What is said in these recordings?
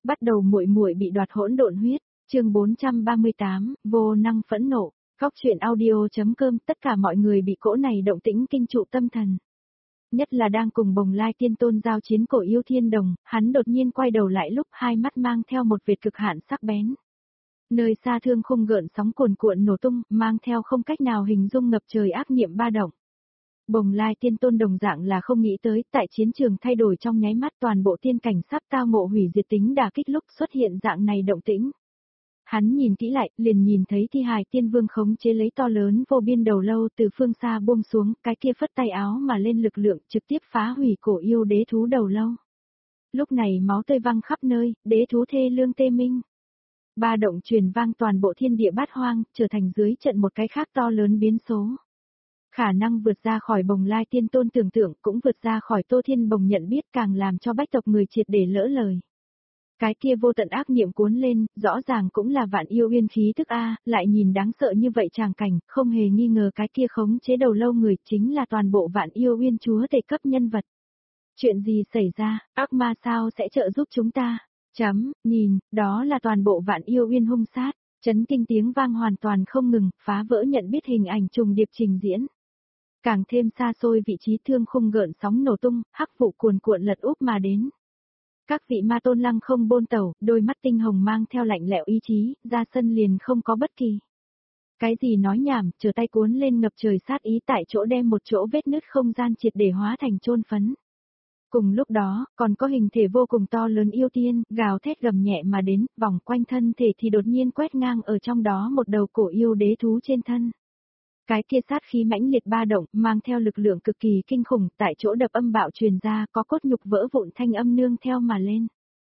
Bắt đầu muội muội bị đoạt hỗn độn huyết, chương 438, vô năng phẫn nộ. Góc truyện audio.com, tất cả mọi người bị cỗ này động tĩnh kinh trụ tâm thần. Nhất là đang cùng Bồng Lai Tiên Tôn giao chiến Cổ Yêu Thiên Đồng, hắn đột nhiên quay đầu lại lúc hai mắt mang theo một vệt cực hạn sắc bén. Nơi xa thương khung gợn sóng cuồn cuộn nổ tung, mang theo không cách nào hình dung ngập trời ác niệm ba động. Bồng Lai Tiên Tôn đồng dạng là không nghĩ tới, tại chiến trường thay đổi trong nháy mắt toàn bộ tiên cảnh sắp tao ngộ hủy diệt tính đả kích lúc xuất hiện dạng này động tĩnh. Hắn nhìn kỹ lại, liền nhìn thấy thi hài tiên vương khống chế lấy to lớn vô biên đầu lâu từ phương xa buông xuống, cái kia phất tay áo mà lên lực lượng trực tiếp phá hủy Cổ Yêu đế thú đầu lâu. Lúc này máu tươi văng khắp nơi, đế thú thê lương tê minh. Ba động truyền vang toàn bộ thiên địa bát hoang, trở thành dưới trận một cái khác to lớn biến số. Khả năng vượt ra khỏi Bồng Lai Tiên Tôn tưởng tượng, cũng vượt ra khỏi Tô Thiên Bồng nhận biết, càng làm cho bách tộc người triệt để lỡ lời. Cái kia vô tận ác niệm cuốn lên, rõ ràng cũng là Vạn Yêu Uyên khí tức a, lại nhìn đáng sợ như vậy tràng cảnh, không hề nghi ngờ cái kia khống chế đầu lâu người chính là toàn bộ Vạn Yêu Uyên chúa tể cấp nhân vật. Chuyện gì xảy ra, ác ma sao sẽ trợ giúp chúng ta? Nhìn, đó là toàn bộ Vạn Yêu Uyên hung sát, chấn kinh tiếng vang hoàn toàn không ngừng, phá vỡ nhận biết hình ảnh trùng điệp trình diễn. Càng thêm xa xôi vị trí thương khung gợn sóng nổ tung, hắc vụ cuồn cuộn lật úp mà đến. Các vị ma tôn lăng không bôn tẩu, đôi mắt tinh hồng mang theo lạnh lẽo ý chí, ra sân liền không có bất kỳ. Cái gì nói nhảm, trở tay cuốn lên ngập trời sát ý tại chỗ đem một chỗ vết nứt không gian triệt để hóa thành chôn phấn. Cùng lúc đó, còn có hình thể vô cùng to lớn yêu tiên, gào thét gầm nhẹ mà đến, vòng quanh thân thể thì đột nhiên quét ngang ở trong đó một đầu Cổ Yêu đế thú trên thân. Cái kia sát khí mãnh liệt ba động, mang theo lực lượng cực kỳ kinh khủng, tại chỗ đập âm bạo truyền ra, có cốt nhục vỡ vụn thanh âm nương theo mà lên.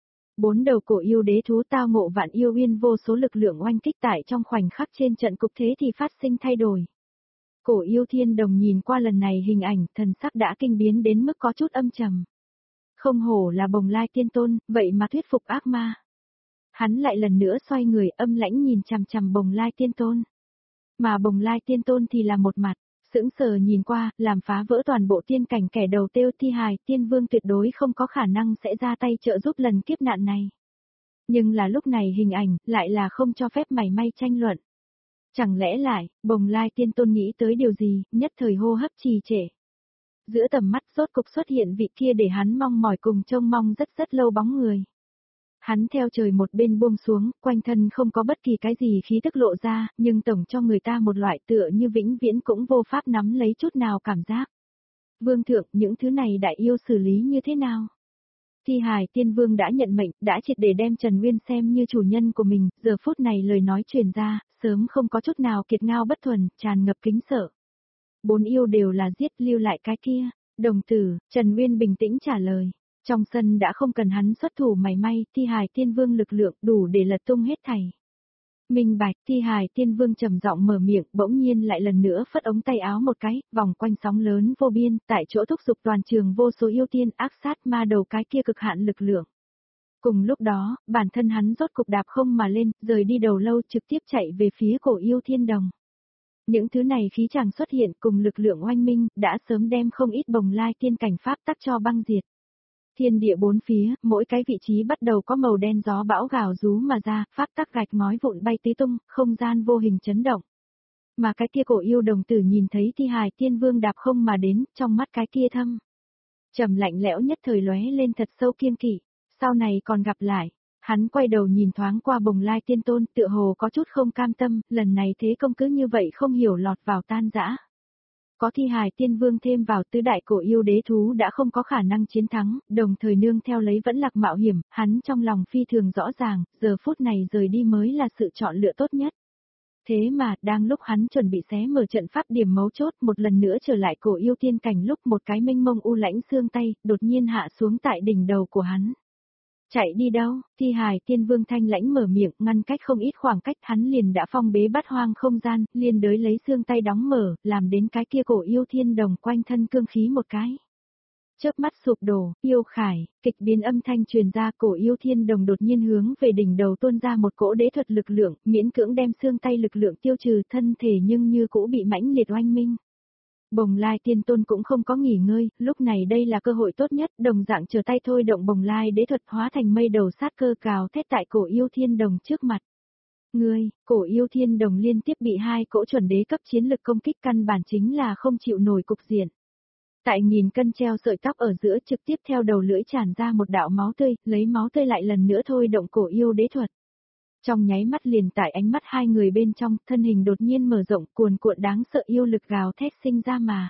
Bốn đầu Cổ Yêu đế thú tao ngộ Vạn Yêu Uyên vô số lực lượng oanh kích tại trong khoảnh khắc trên trận cục thế thì phát sinh thay đổi. Cổ Yêu Thiên Đồng nhìn qua lần này hình ảnh, thần sắc đã kinh biến đến mức có chút âm trầm. Không hổ là Bồng Lai Tiên Tôn, vậy mà thuyết phục ác ma. Hắn lại lần nữa xoay người âm lãnh nhìn chằm chằm Bồng Lai Tiên Tôn. Mà Bồng Lai Tiên Tôn thì là một mặt, sững sờ nhìn qua, làm phá vỡ toàn bộ tiên cảnh kẻ đầu tiêu thi hài, tiên vương tuyệt đối không có khả năng sẽ ra tay trợ giúp lần kiếp nạn này. Nhưng là lúc này hình ảnh, lại là không cho phép mảy may tranh luận. Chẳng lẽ lại, Bồng Lai Tiên Tôn nghĩ tới điều gì, nhất thời hô hấp trì trệ. Giữa tầm mắt rốt cục xuất hiện vị kia để hắn mong mỏi cùng trông mong rất lâu bóng người. Hắn theo trời một bên buông xuống, quanh thân không có bất kỳ cái gì khí tức lộ ra, nhưng tổng cho người ta một loại tựa như vĩnh viễn cũng vô pháp nắm lấy chút nào cảm giác. Vương thượng, những thứ này đại yêu xử lý như thế nào? Thi hài tiên vương đã nhận mệnh, đã triệt để đem Trần Nguyên xem như chủ nhân của mình, giờ phút này lời nói truyền ra, sớm không có chút nào kiệt ngao bất thuần, tràn ngập kính sợ. Bốn yêu đều là giết, lưu lại cái kia. Đồng tử, Trần Nguyên bình tĩnh trả lời. Trong sân đã không cần hắn xuất thủ mảy may, thi hài tiên vương lực lượng đủ để lật tung hết thảy. Minh bạch, thi hài tiên vương trầm giọng mở miệng, bỗng nhiên lại lần nữa phất ống tay áo một cái, vòng quanh sóng lớn vô biên, tại chỗ thúc giục toàn trường vô số yêu tiên ác sát ma đầu cái kia cực hạn lực lượng. Cùng lúc đó, bản thân hắn rốt cục đạp không mà lên, rời đi đầu lâu trực tiếp chạy về phía Cổ Yêu Thiên Đồng. Những thứ này khí chàng xuất hiện cùng lực lượng oanh minh, đã sớm đem không ít Bồng Lai tiên cảnh pháp tắc cho băng diệt. Thiên địa bốn phía, mỗi cái vị trí bắt đầu có màu đen gió bão gào rú mà ra, pháp tắc gạch ngói vụn bay tứ tung, không gian vô hình chấn động. Mà cái kia Cổ Yêu đồng tử nhìn thấy thi hài tiên vương đạp không mà đến, trong mắt cái kia thâm trầm lạnh lẽo nhất thời lóe lên thật sâu kiêng kỵ, sau này còn gặp lại. Hắn quay đầu nhìn thoáng qua Bồng Lai Tiên Tôn, tựa hồ có chút không cam tâm, lần này thế công cứ như vậy không hiểu lọt vào tan rã. Có thi hài tiên vương thêm vào tứ đại Cổ Yêu đế thú đã không có khả năng chiến thắng, đồng thời nương theo lấy vẫn lạc mạo hiểm, hắn trong lòng phi thường rõ ràng, giờ phút này rời đi mới là sự chọn lựa tốt nhất. Thế mà, đang lúc hắn chuẩn bị xé mở trận pháp điểm mấu chốt một lần nữa trở lại Cổ Yêu tiên cảnh lúc một cái mênh mông u lãnh xương tay, đột nhiên hạ xuống tại đỉnh đầu của hắn. Chạy đi đâu, thi hài tiên vương thanh lãnh mở miệng, ngăn cách không ít khoảng cách, hắn liền đã phong bế bát hoang không gian, liên đới lấy xương tay đóng mở, làm đến cái kia Cổ Yêu Thiên Đồng quanh thân cương khí một cái. Chớp mắt sụp đổ, yêu khải, kịch biến âm thanh truyền ra, Cổ Yêu Thiên Đồng đột nhiên hướng về đỉnh đầu tuôn ra một cỗ đế thuật lực lượng, miễn cưỡng đem xương tay lực lượng tiêu trừ, thân thể nhưng như cũ bị mãnh liệt oanh minh. Bồng Lai Tiên Tôn cũng không có nghỉ ngơi, lúc này đây là cơ hội tốt nhất, đồng dạng chờ tay thôi động Bồng Lai đế thuật hóa thành mây đầu sát cơ cào thét tại cổ yêu thiên đồng trước mặt. Ngươi, cổ yêu thiên đồng liên tiếp bị hai cỗ chuẩn đế cấp chiến lực công kích căn bản chính là không chịu nổi cục diện. Tại nghìn cân treo sợi tóc ở giữa trực tiếp theo đầu lưỡi tràn ra một đạo máu tươi, lấy máu tươi lại lần nữa thôi động cổ yêu đế thuật. Trong nháy mắt liền tại ánh mắt hai người bên trong, thân hình đột nhiên mở rộng cuồn cuộn đáng sợ yêu lực gào thét sinh ra mà.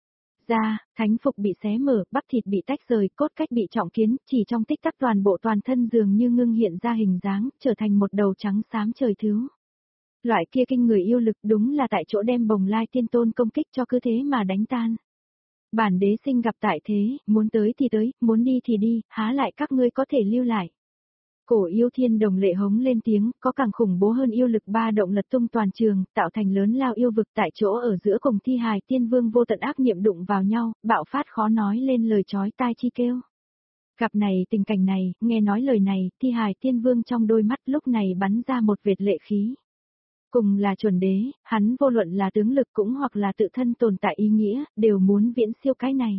Ra, thánh phục bị xé mở, bắp thịt bị tách rời, cốt cách bị trọng kiến, chỉ trong tích tắc toàn bộ toàn thân dường như ngưng hiện ra hình dáng, trở thành một đầu trắng xám trời thứ. Loại kia kinh người yêu lực đúng là tại chỗ đem Bồng Lai Tiên Tôn công kích cho cứ thế mà đánh tan. Bản đế sinh gặp tại thế, muốn tới thì tới, muốn đi thì đi, há lại các ngươi có thể lưu lại. Cổ yêu thiên đồng lệ hống lên tiếng, có càng khủng bố hơn yêu lực ba động lật tung toàn trường, tạo thành lớn lao yêu vực tại chỗ ở giữa cùng thi hài tiên vương vô tận ác niệm đụng vào nhau, bạo phát khó nói lên lời chói tai chi kêu. Gặp này tình cảnh này, nghe nói lời này, thi hài tiên vương trong đôi mắt lúc này bắn ra một vệt lệ khí. Cùng là chuẩn đế, hắn vô luận là tướng lực cũng hoặc là tự thân tồn tại ý nghĩa, đều muốn viễn siêu cái này.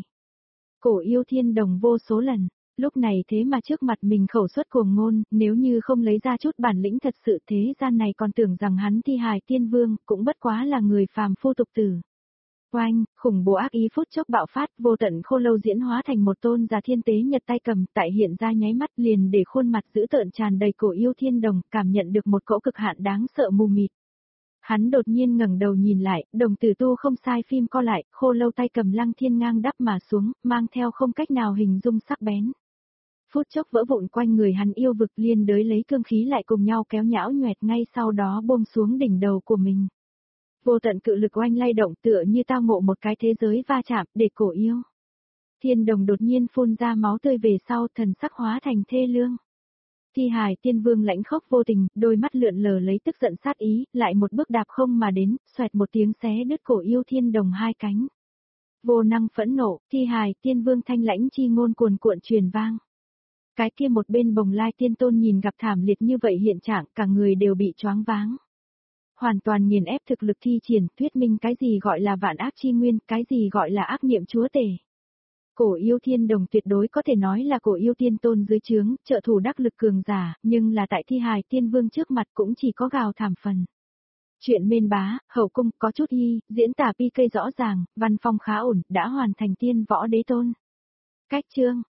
Cổ yêu thiên đồng vô số lần. Lúc này thế mà trước mặt mình khẩu suất cuồng ngôn, nếu như không lấy ra chút bản lĩnh thật sự thế gian này còn tưởng rằng hắn thi hài tiên vương, cũng bất quá là người phàm phu tục tử. Oanh, khủng bố ác ý phút chốc bạo phát, vô tận khô lâu diễn hóa thành một tôn giả thiên tế nhật tay cầm, tại hiện ra nháy mắt liền để khuôn mặt dữ tợn tràn đầy cổ yêu thiên đồng, cảm nhận được một cỗ cực hạn đáng sợ mù mịt. Hắn đột nhiên ngẩng đầu nhìn lại, đồng tử tu không sai phim co lại, khô lâu tay cầm lăng thiên ngang đắp mà xuống, mang theo không cách nào hình dung sắc bén. Phút chốc vỡ vụn quanh người hắn yêu vực liên đới lấy cương khí lại cùng nhau kéo nhão nhoẹt ngay sau đó buông xuống đỉnh đầu của mình. Vô tận cự lực oanh lay động tựa như tao ngộ một cái thế giới va chạm để cổ yêu. Thiên đồng đột nhiên phun ra máu tươi về sau thần sắc hóa thành thê lương. Thi hài tiên vương lãnh khốc vô tình, đôi mắt lượn lờ lấy tức giận sát ý, lại một bước đạp không mà đến, xoẹt một tiếng xé đứt cổ yêu thiên đồng hai cánh. Vô năng phẫn nộ, thi hài tiên vương thanh lãnh chi ngôn cuồn cuộn truyền vang. Cái kia một bên Bồng Lai Tiên Tôn nhìn gặp thảm liệt như vậy hiện trạng, cả người đều bị choáng váng. Hoàn toàn nghiền ép thực lực thi triển, thuyết minh cái gì gọi là vạn ác chi nguyên, cái gì gọi là ác niệm chúa tể. Cổ yêu thiên đồng tuyệt đối có thể nói là cổ yêu tiên tôn dưới trướng, trợ thủ đắc lực cường giả, nhưng là tại thi hài tiên vương trước mặt cũng chỉ có gào thảm phần. Chuyện mên bá, hậu cung có chút y, diễn tả PK rõ ràng, văn phong khá ổn, đã hoàn thành tiên võ đế tôn. Cách chương